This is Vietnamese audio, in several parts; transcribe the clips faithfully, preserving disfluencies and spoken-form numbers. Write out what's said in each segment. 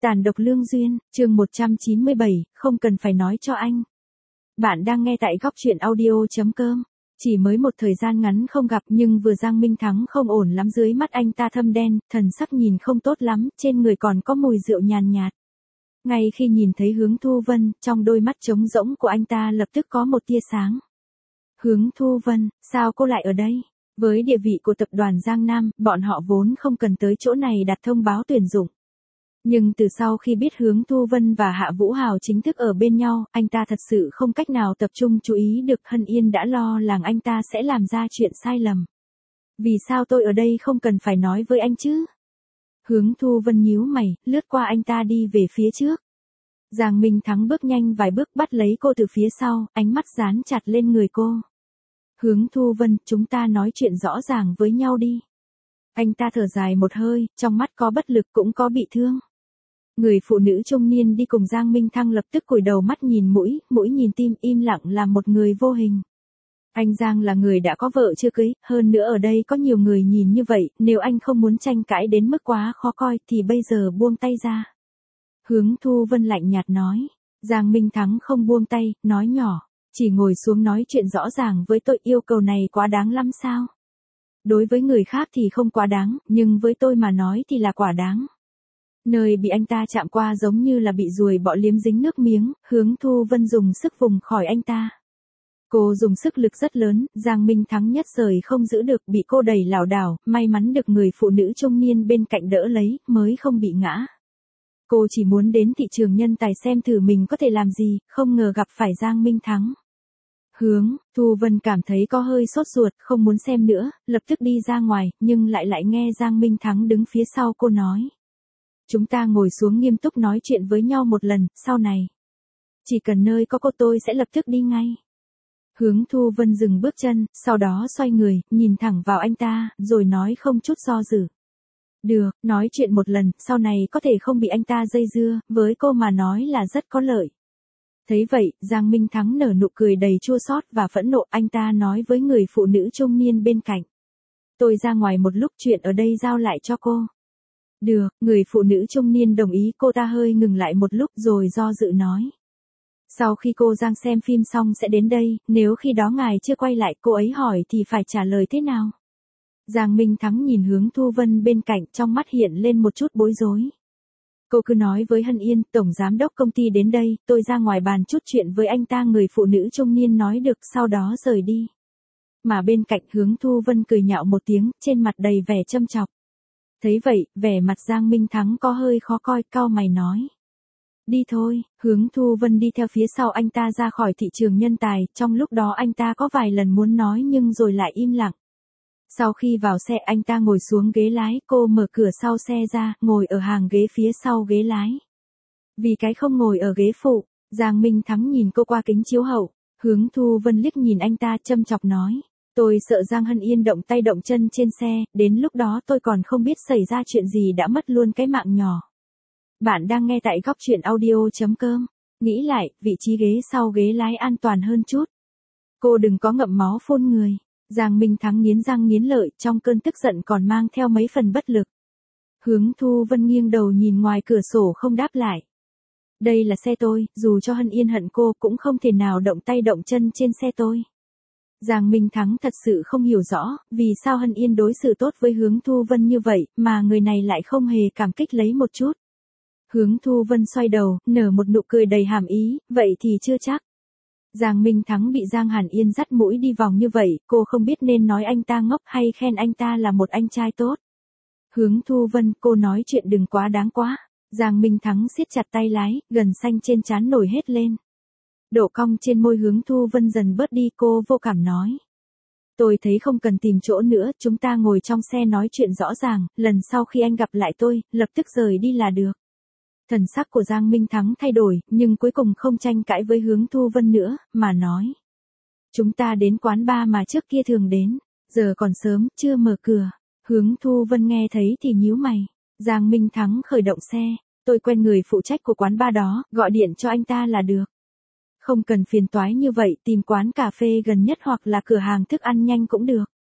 Tàn độc lương duyên, chương một trăm chín mươi bảy, không cần phải nói cho anh. Bạn đang nghe tại góc truyện audio.com. Chỉ mới một thời gian ngắn không gặp nhưng vừa Giang Minh Thắng không ổn lắm, dưới mắt anh ta thâm đen, thần sắc nhìn không tốt lắm, trên người còn có mùi rượu nhàn nhạt. Ngay khi nhìn thấy Hướng Thu Vân, trong đôi mắt trống rỗng của anh ta lập tức có một tia sáng. Hướng Thu Vân, sao cô lại ở đây? Với địa vị của tập đoàn Giang Nam, bọn họ vốn không cần tới chỗ này đặt thông báo tuyển dụng. Nhưng từ sau khi biết Hướng Thu Vân và Hạ Vũ Hào chính thức ở bên nhau, anh ta thật sự không cách nào tập trung chú ý được. Hân Yên đã lo lắng anh ta sẽ làm ra chuyện sai lầm. Vì sao tôi ở đây không cần phải nói với anh chứ? Hướng Thu Vân nhíu mày, lướt qua anh ta đi về phía trước. Giang Minh Thắng bước nhanh vài bước bắt lấy cô từ phía sau, ánh mắt dán chặt lên người cô. Hướng Thu Vân, chúng ta nói chuyện rõ ràng với nhau đi. Anh ta thở dài một hơi, trong mắt có bất lực cũng có bị thương. Người phụ nữ trung niên đi cùng Giang Minh Thắng lập tức cúi đầu, mắt nhìn mũi, mũi nhìn tim, im lặng làm một người vô hình. Anh Giang là người đã có vợ chưa cưới, hơn nữa ở đây có nhiều người nhìn như vậy, nếu anh không muốn tranh cãi đến mức quá khó coi thì bây giờ buông tay ra. Hướng Thu Vân lạnh nhạt nói. Giang Minh Thắng không buông tay, nói nhỏ, chỉ ngồi xuống nói chuyện rõ ràng với tôi, yêu cầu này quá đáng lắm sao? Đối với người khác thì không quá đáng, nhưng với tôi mà nói thì là quả đáng. Nơi bị anh ta chạm qua giống như là bị ruồi bọ liếm dính nước miếng, Hướng Thu Vân dùng sức vùng khỏi anh ta. Cô dùng sức lực rất lớn, Giang Minh Thắng nhất thời không giữ được, bị cô đẩy lảo đảo, may mắn được người phụ nữ trung niên bên cạnh đỡ lấy, mới không bị ngã. Cô chỉ muốn đến thị trường nhân tài xem thử mình có thể làm gì, không ngờ gặp phải Giang Minh Thắng. Hướng Thu Vân cảm thấy có hơi sốt ruột, không muốn xem nữa, lập tức đi ra ngoài, nhưng lại lại nghe Giang Minh Thắng đứng phía sau cô nói. Chúng ta ngồi xuống nghiêm túc nói chuyện với nhau một lần, sau này. Chỉ cần nơi có cô tôi sẽ lập tức đi ngay. Hướng Thu Vân dừng bước chân, sau đó xoay người, nhìn thẳng vào anh ta, rồi nói không chút do dự. Được, nói chuyện một lần, sau này có thể không bị anh ta dây dưa, với cô mà nói là rất có lợi. Thấy vậy, Giang Minh Thắng nở nụ cười đầy chua xót và phẫn nộ, anh ta nói với người phụ nữ trung niên bên cạnh. Tôi ra ngoài một lúc, chuyện ở đây giao lại cho cô. Được, người phụ nữ trung niên đồng ý, cô ta hơi ngừng lại một lúc rồi do dự nói. Sau khi cô Giang xem phim xong sẽ đến đây, nếu khi đó ngài chưa quay lại cô ấy hỏi thì phải trả lời thế nào? Giang Minh Thắng nhìn Hướng Thu Vân bên cạnh, trong mắt hiện lên một chút bối rối. Cô cứ nói với Hân Yên, tổng giám đốc công ty đến đây, tôi ra ngoài bàn chút chuyện với anh ta, người phụ nữ trung niên nói được, sau đó rời đi. Mà bên cạnh Hướng Thu Vân cười nhạo một tiếng, trên mặt đầy vẻ châm chọc. Thấy vậy, vẻ mặt Giang Minh Thắng có hơi khó coi, cau mày nói. Đi thôi, Hướng Thu Vân đi theo phía sau anh ta ra khỏi thị trường nhân tài, trong lúc đó anh ta có vài lần muốn nói nhưng rồi lại im lặng. Sau khi vào xe anh ta ngồi xuống ghế lái, cô mở cửa sau xe ra, ngồi ở hàng ghế phía sau ghế lái. Vì cái không ngồi ở ghế phụ, Giang Minh Thắng nhìn cô qua kính chiếu hậu, Hướng Thu Vân liếc nhìn anh ta châm chọc nói. Tôi sợ Giang Hân Yên động tay động chân trên xe, đến lúc đó tôi còn không biết xảy ra chuyện gì đã mất luôn cái mạng nhỏ. Bạn đang nghe tại góc truyện audio.com. Nghĩ lại, vị trí ghế sau ghế lái an toàn hơn chút. Cô đừng có ngậm máu phun người. Giang Minh Thắng nghiến răng nghiến lợi, trong cơn tức giận còn mang theo mấy phần bất lực. Hướng Thu Vân nghiêng đầu nhìn ngoài cửa sổ không đáp lại. Đây là xe tôi, dù cho Hân Yên hận cô cũng không thể nào động tay động chân trên xe tôi. Giang Minh Thắng thật sự không hiểu rõ, vì sao Hân Yên đối xử tốt với Hướng Thu Vân như vậy, mà người này lại không hề cảm kích lấy một chút. Hướng Thu Vân xoay đầu, nở một nụ cười đầy hàm ý, vậy thì chưa chắc. Giang Minh Thắng bị Giang Hàn Yên dắt mũi đi vòng như vậy, cô không biết nên nói anh ta ngốc hay khen anh ta là một anh trai tốt. Hướng Thu Vân, cô nói chuyện đừng quá đáng quá. Giang Minh Thắng siết chặt tay lái, gần xanh trên trán nổi hết lên. Độ cong trên môi Hướng Thu Vân dần bớt đi, cô vô cảm nói. Tôi thấy không cần tìm chỗ nữa, chúng ta ngồi trong xe nói chuyện rõ ràng, lần sau khi anh gặp lại tôi, lập tức rời đi là được. Thần sắc của Giang Minh Thắng thay đổi, nhưng cuối cùng không tranh cãi với Hướng Thu Vân nữa, mà nói. Chúng ta đến quán bar mà trước kia thường đến, giờ còn sớm, chưa mở cửa. Hướng Thu Vân nghe thấy thì nhíu mày. Giang Minh Thắng khởi động xe, tôi quen người phụ trách của quán bar đó, gọi điện cho anh ta là được. Không cần phiền toái như vậy, tìm quán cà phê gần nhất hoặc là cửa hàng thức ăn nhanh cũng được.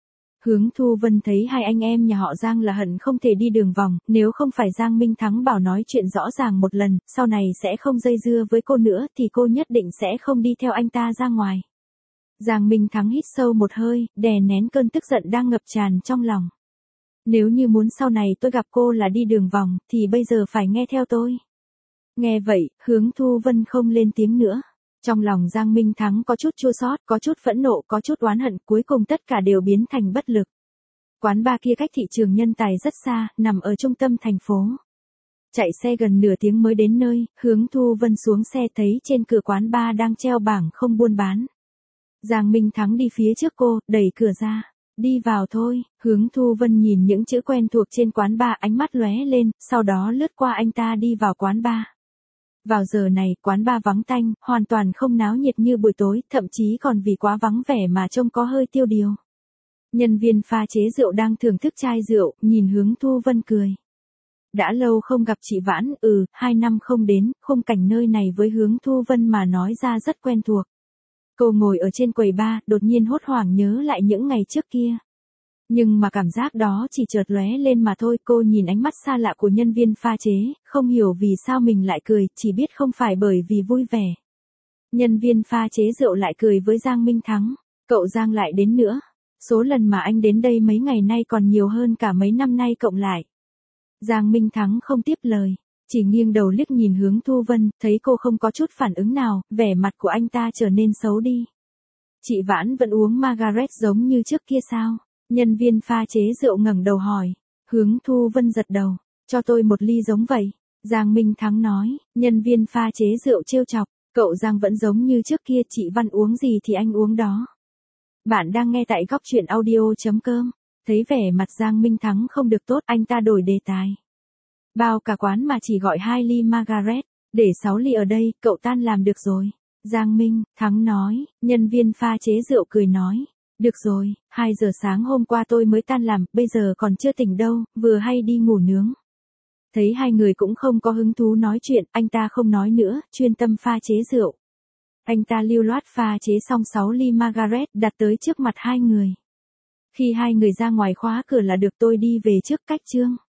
Hướng Thu Vân thấy hai anh em nhà họ Giang là hận không thể đi đường vòng, nếu không phải Giang Minh Thắng bảo nói chuyện rõ ràng một lần, sau này sẽ không dây dưa với cô nữa thì cô nhất định sẽ không đi theo anh ta ra ngoài. Giang Minh Thắng hít sâu một hơi, đè nén cơn tức giận đang ngập tràn trong lòng. Nếu như muốn sau này tôi gặp cô là đi đường vòng, thì bây giờ phải nghe theo tôi. Nghe vậy, Hướng Thu Vân không lên tiếng nữa. Trong lòng Giang Minh Thắng có chút chua xót, có chút phẫn nộ, có chút oán hận, cuối cùng tất cả đều biến thành bất lực. Quán bar kia cách thị trường Nhân Tài rất xa, nằm ở trung tâm thành phố. Chạy xe gần nửa tiếng mới đến nơi, Hướng Thu Vân xuống xe thấy trên cửa quán bar đang treo bảng không buôn bán. Giang Minh Thắng đi phía trước cô, đẩy cửa ra. Đi vào thôi. Hướng Thu Vân nhìn những chữ quen thuộc trên quán bar, ánh mắt lóe lên, sau đó lướt qua anh ta đi vào quán bar. Vào giờ này, quán bar vắng tanh, hoàn toàn không náo nhiệt như buổi tối, thậm chí còn vì quá vắng vẻ mà trông có hơi tiêu điều. Nhân viên pha chế rượu đang thưởng thức chai rượu, nhìn Hướng Thu Vân cười. Đã lâu không gặp chị Vãn, ừ, hai năm không đến, khung cảnh nơi này với Hướng Thu Vân mà nói ra rất quen thuộc. Cô ngồi ở trên quầy bar, đột nhiên hốt hoảng nhớ lại những ngày trước kia. Nhưng mà cảm giác đó chỉ chợt lóe lên mà thôi, cô nhìn ánh mắt xa lạ của nhân viên pha chế, không hiểu vì sao mình lại cười, chỉ biết không phải bởi vì vui vẻ. Nhân viên pha chế rượu lại cười với Giang Minh Thắng, cậu Giang lại đến nữa. Số lần mà anh đến đây mấy ngày nay còn nhiều hơn cả mấy năm nay cộng lại. Giang Minh Thắng không tiếp lời, chỉ nghiêng đầu liếc nhìn Hướng Thu Vân, thấy cô không có chút phản ứng nào, vẻ mặt của anh ta trở nên xấu đi. Chị Vãn vẫn uống Margaret giống như trước kia sao? Nhân viên pha chế rượu ngẩng đầu hỏi. Hướng Thu Vân giật đầu, cho tôi một ly giống vậy. Giang Minh Thắng nói, nhân viên pha chế rượu trêu chọc, cậu Giang vẫn giống như trước kia, chị Văn uống gì thì anh uống đó. Bạn đang nghe tại góc truyện audio chấm com. Thấy vẻ mặt Giang Minh Thắng không được tốt, anh ta đổi đề tài. Bao cả quán mà chỉ gọi hai ly Margaret, để sáu ly ở đây, cậu tan làm được rồi. Giang Minh Thắng nói, nhân viên pha chế rượu cười nói. Được rồi, hai giờ sáng hôm qua tôi mới tan làm, bây giờ còn chưa tỉnh đâu, vừa hay đi ngủ nướng. Thấy hai người cũng không có hứng thú nói chuyện, anh ta không nói nữa, chuyên tâm pha chế rượu. Anh ta lưu loát pha chế xong sáu ly Margaret đặt tới trước mặt hai người. Khi hai người ra ngoài khóa cửa là được, tôi đi về trước, cách chương.